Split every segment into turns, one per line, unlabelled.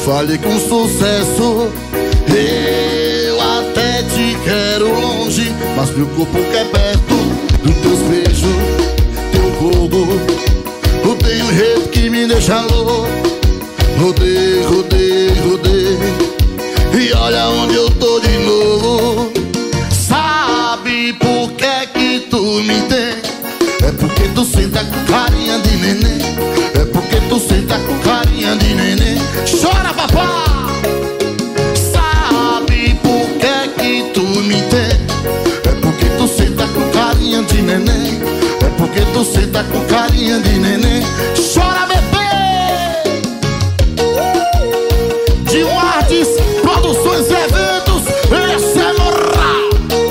fale com sucesso. Eu até te quero longe, mas meu corpo quer perto dos teus beijos, teu fogo. Tu tem um jeito que me deixa louco. Rodei, rodei, rodei, e olha onde eu tô de novo. Sabe por que tu me tem? É porque tu senta com carinha de neném. É porque tu senta com carinha de neném. Chora, papá! Sabe por que tu me tem? É porque tu senta com carinha de neném. É porque tu senta com carinha de neném. Chora, bebê! De Artes, Produções e Eventos, esse é moral.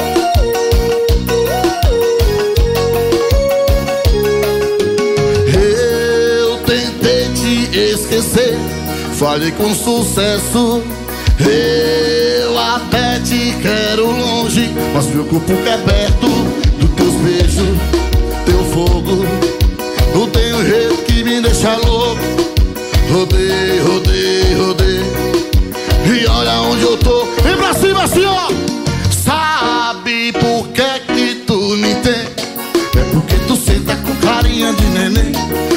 Eu tentei te esquecer, falei com sucesso. Eu até te quero longe, mas meu corpo quer perto dos teus beijos, teu fogo. Tu tem um jeito que me deixa louco. Rodei, rodei, rodei, e olha onde eu tô. Vem pra cima assim, ó. Sabe por que tu me tem? É porque tu senta com carinha de neném.